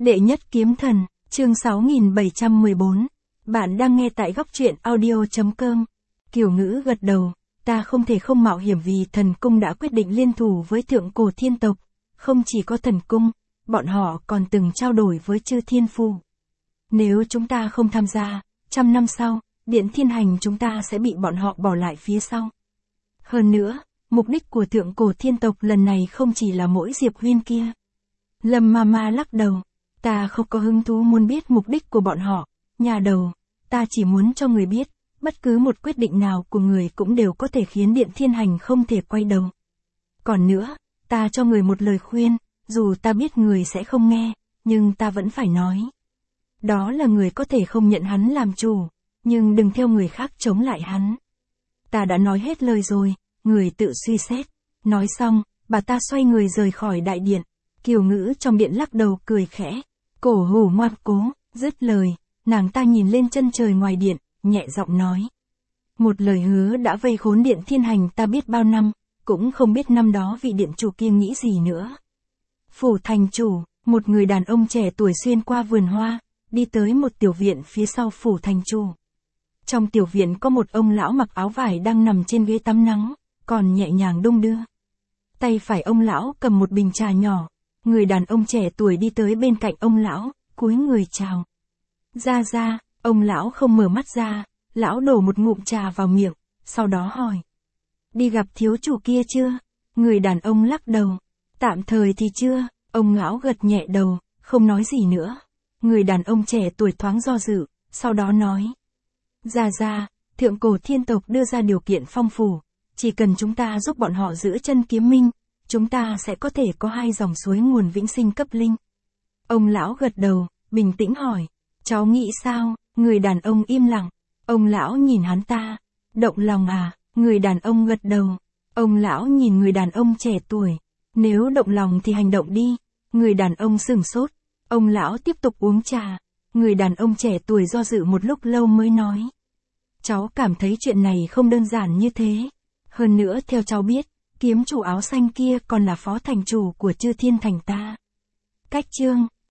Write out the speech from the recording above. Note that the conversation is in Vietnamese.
Đệ nhất kiếm thần, chương 6714. Bạn đang nghe tại góc truyện audio.com. Kiều Ngữ gật đầu, ta không thể không mạo hiểm vì thần cung đã quyết định liên thủ với thượng cổ thiên tộc. Không chỉ có thần cung, bọn họ còn từng trao đổi với chư thiên phu. Nếu chúng ta không tham gia, 100 năm sau, điện thiên hành chúng ta sẽ bị bọn họ bỏ lại phía sau. Hơn nữa, mục đích của thượng cổ thiên tộc lần này không chỉ là mỗi Diệp Huyên kia. Lâm Mama lắc đầu, ta không có hứng thú muốn biết mục đích của bọn họ, nhà đầu, ta chỉ muốn cho người biết, bất cứ một quyết định nào của người cũng đều có thể khiến điện thiên hành không thể quay đầu. Còn nữa, ta cho người một lời khuyên, dù ta biết người sẽ không nghe, nhưng ta vẫn phải nói. Đó là người có thể không nhận hắn làm chủ, nhưng đừng theo người khác chống lại hắn. Ta đã nói hết lời rồi, người tự suy xét. Nói xong, bà ta xoay người rời khỏi đại điện. Kiều Ngữ trong điện lắc đầu cười khẽ. Cổ hủ ngoan cố, dứt lời, nàng ta nhìn lên chân trời ngoài điện, nhẹ giọng nói. Một lời hứa đã vây khốn điện thiên hành ta biết bao năm, cũng không biết năm đó vị điện chủ kia nghĩ gì nữa. Phủ thành chủ, một người đàn ông trẻ tuổi xuyên qua vườn hoa, đi tới một tiểu viện phía sau phủ thành chủ. Trong tiểu viện có một ông lão mặc áo vải đang nằm trên ghế tắm nắng, còn nhẹ nhàng đung đưa. Tay phải ông lão cầm một bình trà nhỏ. Người đàn ông trẻ tuổi đi tới bên cạnh ông lão, cúi người chào. Ra, ông lão không mở mắt ra, lão đổ một ngụm trà vào miệng, sau đó hỏi. Đi gặp thiếu chủ kia chưa? Người đàn ông lắc đầu. Tạm thời thì chưa, ông lão gật nhẹ đầu, không nói gì nữa. Người đàn ông trẻ tuổi thoáng do dự, sau đó nói. Ra, thượng cổ thiên tộc đưa ra điều kiện phong phú, chỉ cần chúng ta giúp bọn họ giữ chân kiếm minh, chúng ta sẽ có thể có 2 dòng suối nguồn vĩnh sinh cấp linh. Ông lão gật đầu, bình tĩnh hỏi, cháu nghĩ sao? Người đàn ông im lặng, ông lão nhìn hắn ta, động lòng à? Người đàn ông gật đầu, ông lão nhìn người đàn ông trẻ tuổi, nếu động lòng thì hành động đi. Người đàn ông sửng sốt, ông lão tiếp tục uống trà, người đàn ông trẻ tuổi do dự một lúc lâu mới nói. Cháu cảm thấy chuyện này không đơn giản như thế, hơn nữa theo cháu biết, kiếm chủ áo xanh kia còn là phó thành chủ của chư thiên thành ta. Cách chương